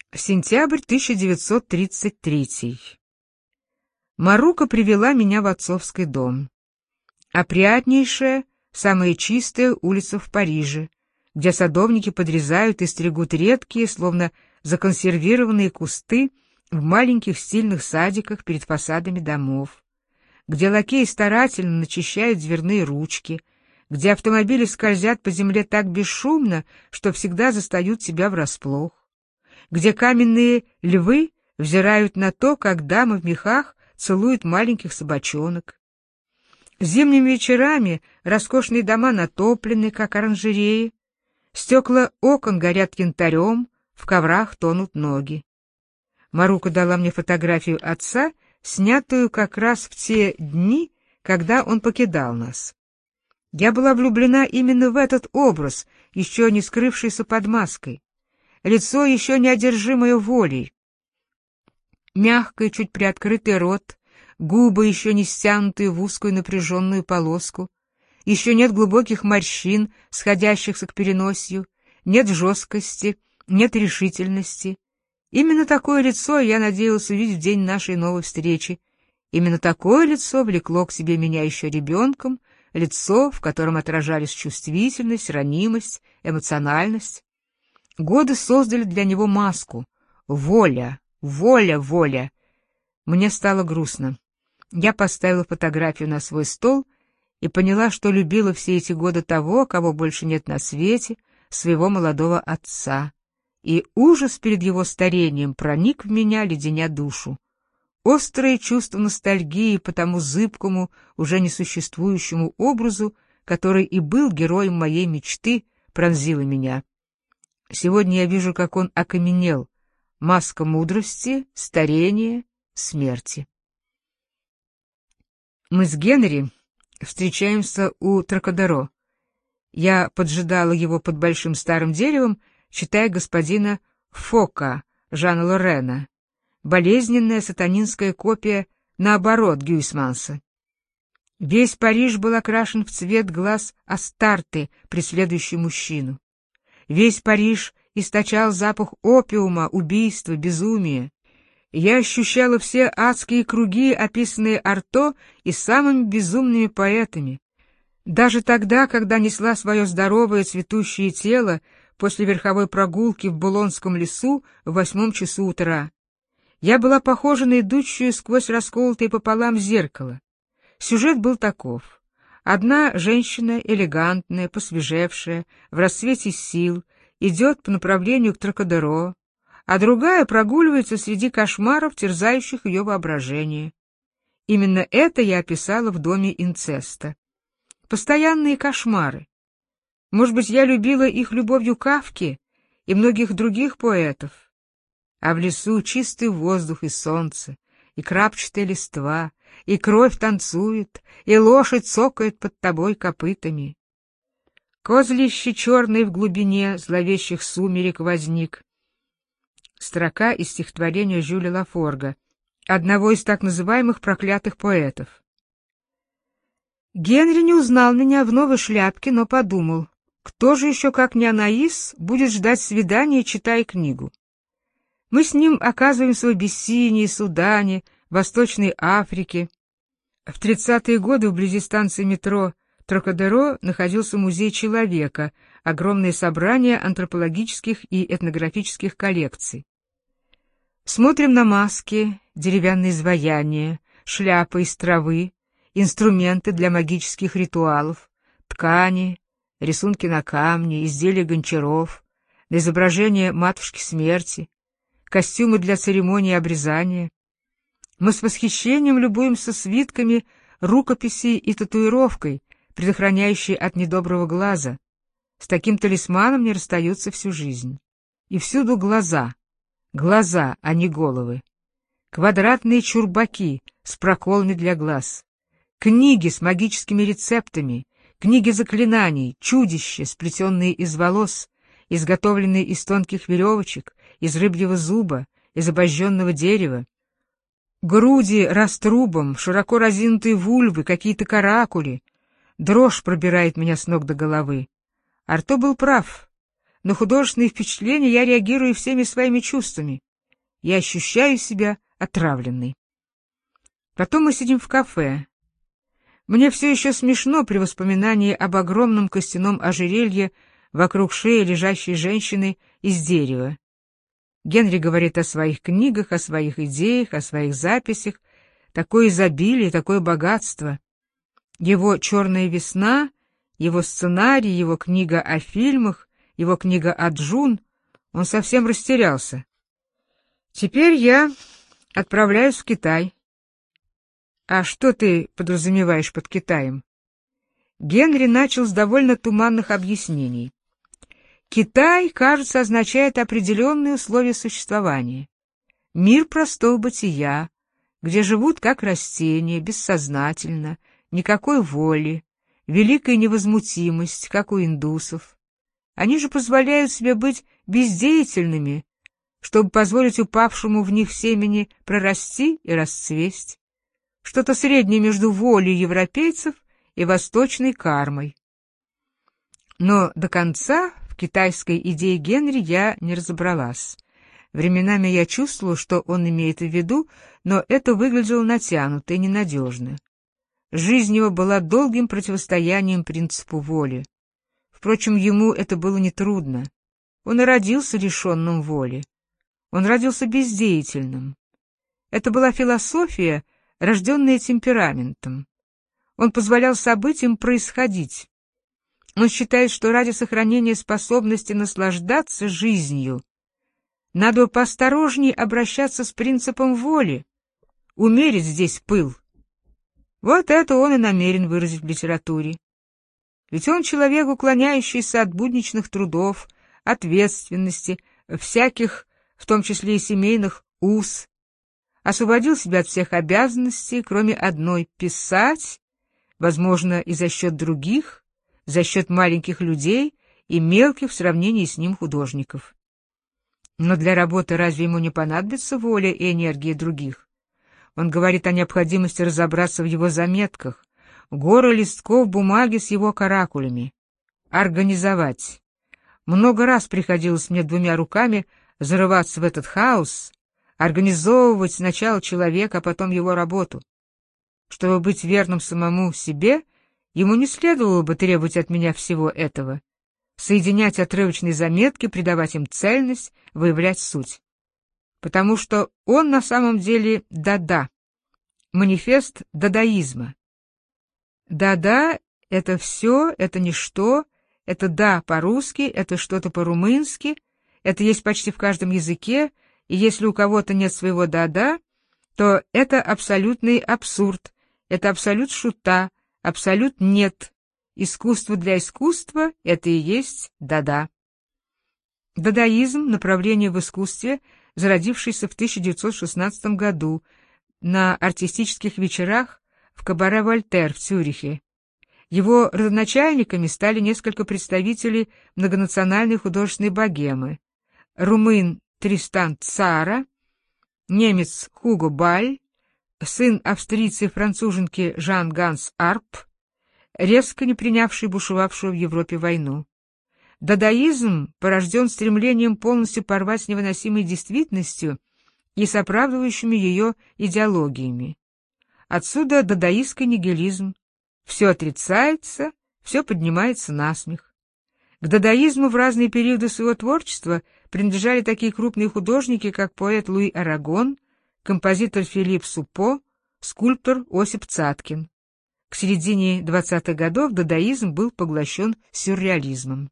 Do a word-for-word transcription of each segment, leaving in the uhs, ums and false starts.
Сентябрь тысяча девятьсот тридцать третий. Марука привела меня в отцовский дом. Опрятнейшая, самая чистая улица в Париже, где садовники подрезают и стригут редкие, словно законсервированные кусты в маленьких стильных садиках перед фасадами домов, где лакеи старательно начищают дверные ручки, где автомобили скользят по земле так бесшумно, что всегда застают тебя врасплох, где каменные львы взирают на то, как дамы в мехах целуют маленьких собачонок. Зимними вечерами роскошные дома натоплены, как оранжереи, стекла окон горят янтарем, в коврах тонут ноги. Марука дала мне фотографию отца, снятую как раз в те дни, когда он покидал нас. Я была влюблена именно в этот образ, еще не скрывшийся под маской. Лицо, еще неодержимое волей. Мягкий, чуть приоткрытый рот, губы, еще не стянутые в узкую напряженную полоску. Еще нет глубоких морщин, сходящихся к переносью, нет жесткости, нет решительности. Именно такое лицо я надеялась увидеть в день нашей новой встречи. Именно такое лицо влекло к себе меня еще ребенком, лицо, в котором отражались чувствительность, ранимость, эмоциональность. Годы создали для него маску. Воля, воля, воля. Мне стало грустно. Я поставила фотографию на свой стол и поняла, что любила все эти годы того, кого больше нет на свете, своего молодого отца. И ужас перед его старением проник в меня, леденя душу. Острое чувство ностальгии по тому зыбкому, уже несуществующему образу, который и был героем моей мечты, пронзило меня. Сегодня я вижу, как он окаменел. Маска мудрости, старения, смерти. Мы с Генри встречаемся у Трокадеро. Я поджидала его под большим старым деревом, читая господина Фока Жана Лорена. Болезненная сатанинская копия, наоборот, Гюйсманса. Весь Париж был окрашен в цвет глаз Астарты, преследующей мужчину. Весь Париж источал запах опиума, убийства, безумия. Я ощущала все адские круги, описанные Арто и самыми безумными поэтами. Даже тогда, когда несла свое здоровое цветущее тело после верховой прогулки в Булонском лесу в восьмом часу утра, я была похожа на идущую сквозь расколотое пополам зеркало. Сюжет был таков. Одна женщина, элегантная, посвежевшая, в расцвете сил, идет по направлению к Трокадеро, а другая прогуливается среди кошмаров, терзающих ее воображение. Именно это я описала в доме инцеста. Постоянные кошмары. Может быть, я любила их любовью Кафки и многих других поэтов. А в лесу чистый воздух и солнце, и крапчатая листва, и кровь танцует, и лошадь цокает под тобой копытами. Козлище черное в глубине зловещих сумерек возник. Строка из стихотворения Жюля Лафорга, одного из так называемых проклятых поэтов. Генри не узнал меня в новой шляпке, но подумал, кто же еще, как не Анаис, будет ждать свидания, читая книгу. Мы с ним оказываемся в Абиссинии, Судане, Восточной Африке. В тридцатые годы вблизи станции метро Трокадеро находился музей человека, огромное собрание антропологических и этнографических коллекций. Смотрим на маски, деревянные изваяния, шляпы из травы, инструменты для магических ритуалов, ткани, рисунки на камне, изделия гончаров, на изображение матушки смерти, костюмы для церемонии обрезания. Мы с восхищением любуемся свитками, рукописей и татуировкой, предохраняющей от недоброго глаза. С таким талисманом не расстаются всю жизнь. И всюду глаза. Глаза, а не головы. Квадратные чурбаки с проколами для глаз. Книги с магическими рецептами, книги заклинаний, чудища, сплетенные из волос, изготовленные из тонких веревочек, из рыбьего зуба, из обожженного дерева. Груди раструбом, широко разинутые вульвы, какие-то каракули. Дрожь пробирает меня с ног до головы. Арто был прав. на художественные впечатления я реагирую всеми своими чувствами. Я ощущаю себя отравленной. Потом мы сидим в кафе. Мне все еще смешно при воспоминании об огромном костяном ожерелье вокруг шеи лежащей женщины из дерева. Генри говорит о своих книгах, о своих идеях, о своих записях. Такое изобилие, такое богатство. Его «Черная весна», его сценарий, его книга о фильмах, его книга о Джун. Он совсем растерялся. Теперь я отправляюсь в Китай. А что ты подразумеваешь под Китаем? Генри начал с довольно туманных объяснений. Китай, кажется, означает определенные условия существования. Мир простого бытия, где живут как растения, бессознательно, никакой воли, великая невозмутимость, как у индусов. Они же позволяют себе быть бездеятельными, чтобы позволить упавшему в них семени прорасти и расцвесть. Что-то среднее между волей европейцев и восточной кармой. Но до конца в китайской идее Генри я не разобралась. Временами я чувствовала, что он имеет в виду, но это выглядело натянуто и ненадежно. Жизнь его была долгим противостоянием принципу воли. Впрочем, ему это было нетрудно. Он и родился лишенным воли. Он родился бездеятельным. Это была философия, рожденная темпераментом. Он позволял событиям происходить. Он считает, что ради сохранения способности наслаждаться жизнью надо поосторожнее обращаться с принципом воли, умерить здесь пыл. Вот это он и намерен выразить в литературе. Ведь он человек, уклоняющийся от будничных трудов, ответственности, всяких, в том числе и семейных, уз, освободил себя от всех обязанностей, кроме одной — писать, возможно, и за счет других, за счет маленьких людей и мелких в сравнении с ним художников. Но для работы разве ему не понадобится воля и энергия других? Он говорит о необходимости разобраться в его заметках, горы листков бумаги с его каракулями, организовать. Много раз приходилось мне двумя руками зарываться в этот хаос, организовывать сначала человека, а потом его работу. Чтобы быть верным самому себе, ему не следовало бы требовать от меня всего этого, соединять отрывочные заметки, придавать им цельность, выявлять суть. Потому что он на самом деле дада, манифест дадаизма. Дада — это все, это ничто, это да по-русски, это что-то по-румынски, это есть почти в каждом языке, и если у кого-то нет своего дада, то это абсолютный абсурд, это абсолют шута, абсолют нет. Искусство для искусства — это и есть дада. Дадаизм — направление в искусстве, зародившееся в тысяча девятьсот шестнадцатом году на артистических вечерах в кабаре «Вольтер» в Цюрихе. Его родоначальниками стали несколько представителей многонациональной художественной богемы: румын Тристан Цара, немец Хуго Баль, сын австрийца и француженки Жан Ганс Арп, резко не принявший бушевавшую в Европе войну. Дадаизм порожден стремлением полностью порвать с невыносимой действительностью и с оправдывающими ее идеологиями. Отсюда дадаистский нигилизм. Все отрицается, все поднимается на смех. К дадаизму в разные периоды своего творчества принадлежали такие крупные художники, как поэт Луи Арагон, композитор Филипп Супо, скульптор Осип Цаткин. К середине двадцатых годов дадаизм был поглощен сюрреализмом.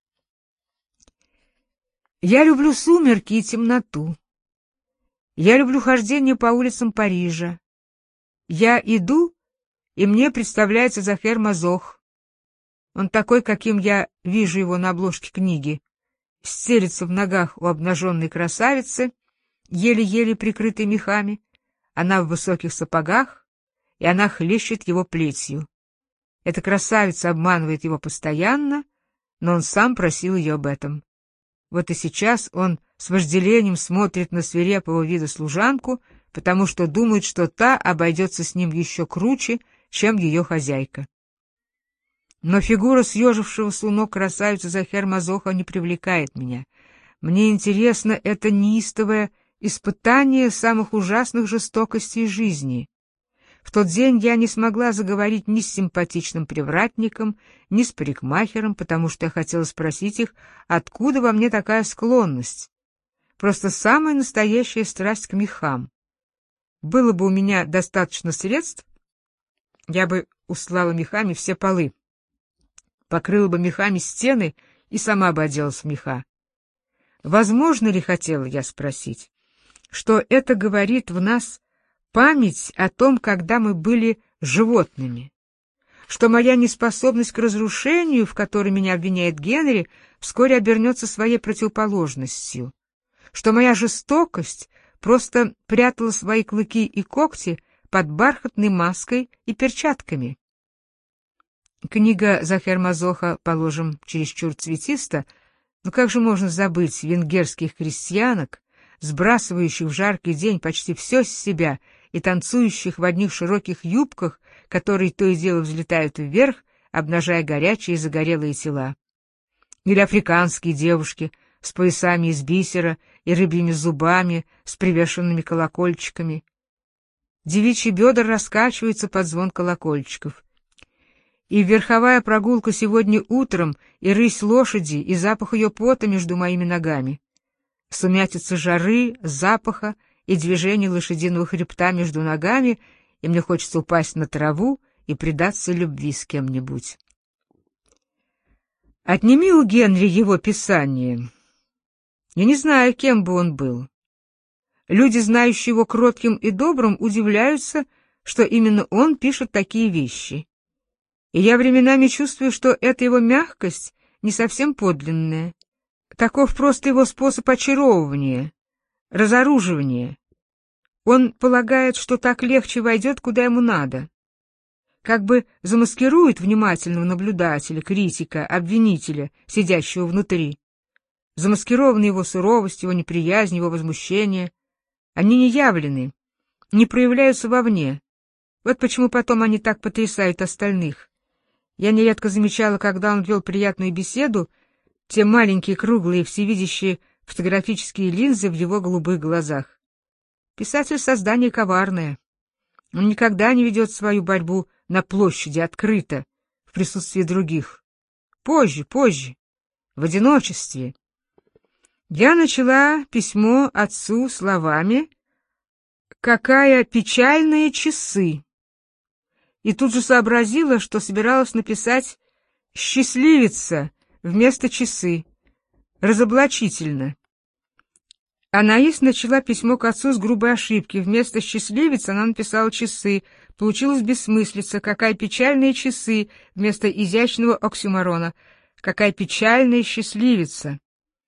Я люблю сумерки и темноту. Я люблю хождение по улицам Парижа. Я иду, и мне представляется Захер Мазох. Он такой, каким я вижу его на обложке книги. Стелется в ногах у обнаженной красавицы, еле-еле прикрытой мехами. Она в высоких сапогах, и она хлещет его плетью. Эта красавица обманывает его постоянно, но он сам просил ее об этом. Вот и сейчас он с вожделением смотрит на свирепого вида служанку, потому что думает, что та обойдется с ним еще круче, чем ее хозяйка. Но фигура съежившегося у ног красавицы Захер Мазоха не привлекает меня. Мне интересно это неистовое испытание самых ужасных жестокостей жизни. В тот день я не смогла заговорить ни с симпатичным привратником, ни с парикмахером, потому что я хотела спросить их, откуда во мне такая склонность. Просто самая настоящая страсть к мехам. Было бы у меня достаточно средств, я бы устлала мехами все полы, покрыла бы мехами стены и сама бы оделась в меха. Возможно ли, хотела я спросить, что это говорит в нас память о том, когда мы были животными, что моя неспособность к разрушению, в которой меня обвиняет Генри, вскоре обернется своей противоположностью, что моя жестокость просто прятала свои клыки и когти под бархатной маской и перчатками. Книга Захер Мазоха, положим, чересчур цветиста, но как же можно забыть венгерских крестьянок, сбрасывающих в жаркий день почти все с себя и танцующих в одних широких юбках, которые то и дело взлетают вверх, обнажая горячие и загорелые тела. Или африканские девушки с поясами из бисера и рыбьими зубами, с привешенными колокольчиками. Девичьи бедра раскачиваются под звон колокольчиков. И верховая прогулка сегодня утром, и рысь лошади, и запах ее пота между моими ногами. Сумятица жары, запаха и движение лошадиного хребта между ногами, и мне хочется упасть на траву и предаться любви с кем-нибудь. Отними у Генри его писание. Я не знаю, кем бы он был. Люди, знающие его кротким и добрым, удивляются, что именно он пишет такие вещи. И я временами чувствую, что эта его мягкость не совсем подлинная. Таков просто его способ очаровывания, разоруживания. Он полагает, что так легче войдет, куда ему надо. Как бы замаскирует внимательного наблюдателя, критика, обвинителя, сидящего внутри. Замаскирована его суровость, его неприязнь, его возмущение. Они не явлены, не проявляются вовне. Вот почему потом они так потрясают остальных. Я нередко замечала, когда он вел приятную беседу, те маленькие, круглые, всевидящие фотографические линзы в его голубых глазах. Писатель — создание коварное. Он никогда не ведет свою борьбу на площади открыто, в присутствии других. Позже, позже, в одиночестве. Я начала письмо отцу словами «Какая печальные часы!» и тут же сообразила, что собиралась написать «счастливица» вместо «часы». Разоблачительно. Анаис начала письмо к отцу с грубой ошибки. Вместо «счастливица» она написала «часы». Получилась бессмыслица. «Какая печальные часы» вместо изящного оксюморона. «Какая печальная счастливица».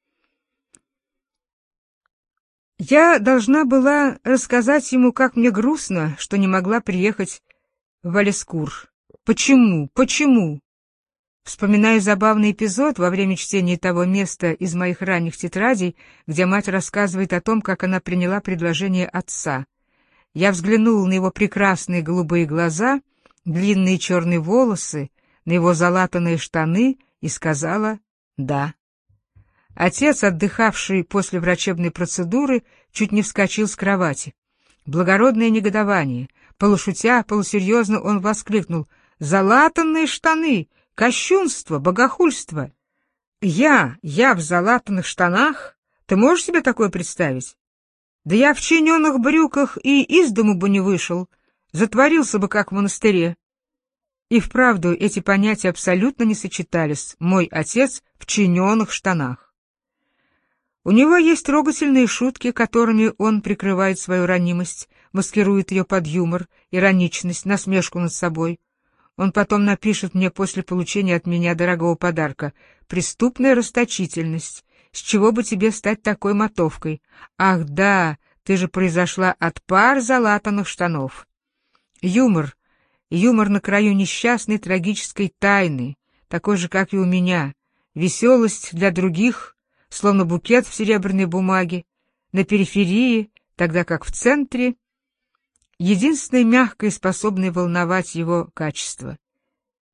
Я должна была рассказать ему, как мне грустно, что не могла приехать в Валескур. Почему? Почему? Вспоминаю забавный эпизод во время чтения того места из моих ранних тетрадей, где мать рассказывает о том, как она приняла предложение отца. Я взглянула на его прекрасные голубые глаза, длинные черные волосы, на его залатанные штаны и сказала «да». Отец, отдыхавший после врачебной процедуры, чуть не вскочил с кровати. Благородное негодование. Полушутя, полусерьезно он воскликнул: «Залатанные штаны! Кощунство! Богохульство! Я, я в залатанных штанах? Ты можешь себе такое представить? Да я в чиненных брюках и из дому бы не вышел, затворился бы, как в монастыре». И вправду эти понятия абсолютно не сочетались. Мой отец в чиненных штанах. У него есть трогательные шутки, которыми он прикрывает свою ранимость, маскирует ее под юмор, ироничность, насмешку над собой. Он потом напишет мне после получения от меня дорогого подарка: «Преступная расточительность. С чего бы тебе стать такой мотовкой? Ах да, ты же произошла от пар залатанных штанов». Юмор. Юмор на краю несчастной трагической тайны, такой же, как и у меня. Веселость для других, словно букет в серебряной бумаге, на периферии, тогда как в центре, единственное мягкое и способное волновать его качество.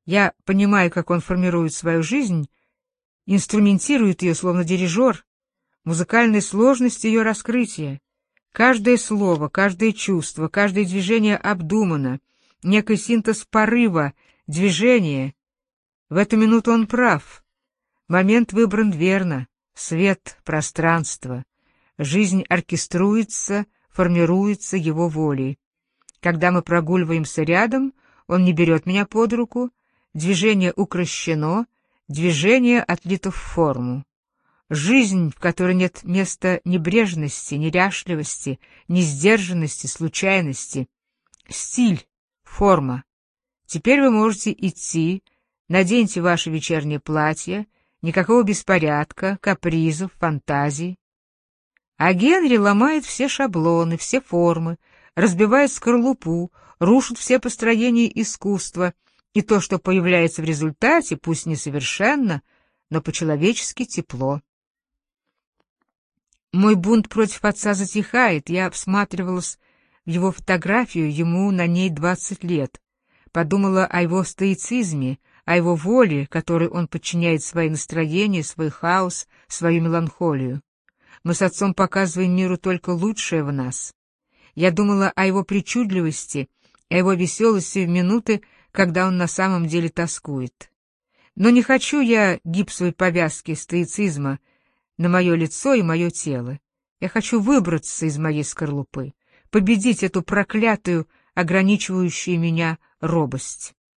Я понимаю, как он формирует свою жизнь, инструментирует ее, словно дирижер, музыкальной сложности ее раскрытия. Каждое слово, каждое чувство, каждое движение обдумано, некий синтез порыва, движения. В эту минуту он прав. Момент выбран верно. Свет, пространство. Жизнь оркеструется, формируется его волей. Когда мы прогуливаемся рядом, он не берет меня под руку, движение укращено, движение отлито в форму. Жизнь, в которой нет места небрежности, неряшливости, несдержанности, случайности. Стиль, форма. Теперь вы можете идти, наденьте ваше вечернее платье, никакого беспорядка, капризов, фантазий. А Генри ломает все шаблоны, все формы, разбивает скорлупу, рушит все построения искусства, и то, что появляется в результате, пусть несовершенно, но по-человечески тепло. Мой бунт против отца затихает, я всматривалась в его фотографию, ему на ней двадцать лет, подумала о его стоицизме, о его воле, которой он подчиняет свои настроения, свой хаос, свою меланхолию. Мы с отцом показываем миру только лучшее в нас. Я думала о его причудливости, о его веселости в минуты, когда он на самом деле тоскует. Но не хочу я гипсовой повязки стоицизма на мое лицо и мое тело. Я хочу выбраться из моей скорлупы, победить эту проклятую, ограничивающую меня робость.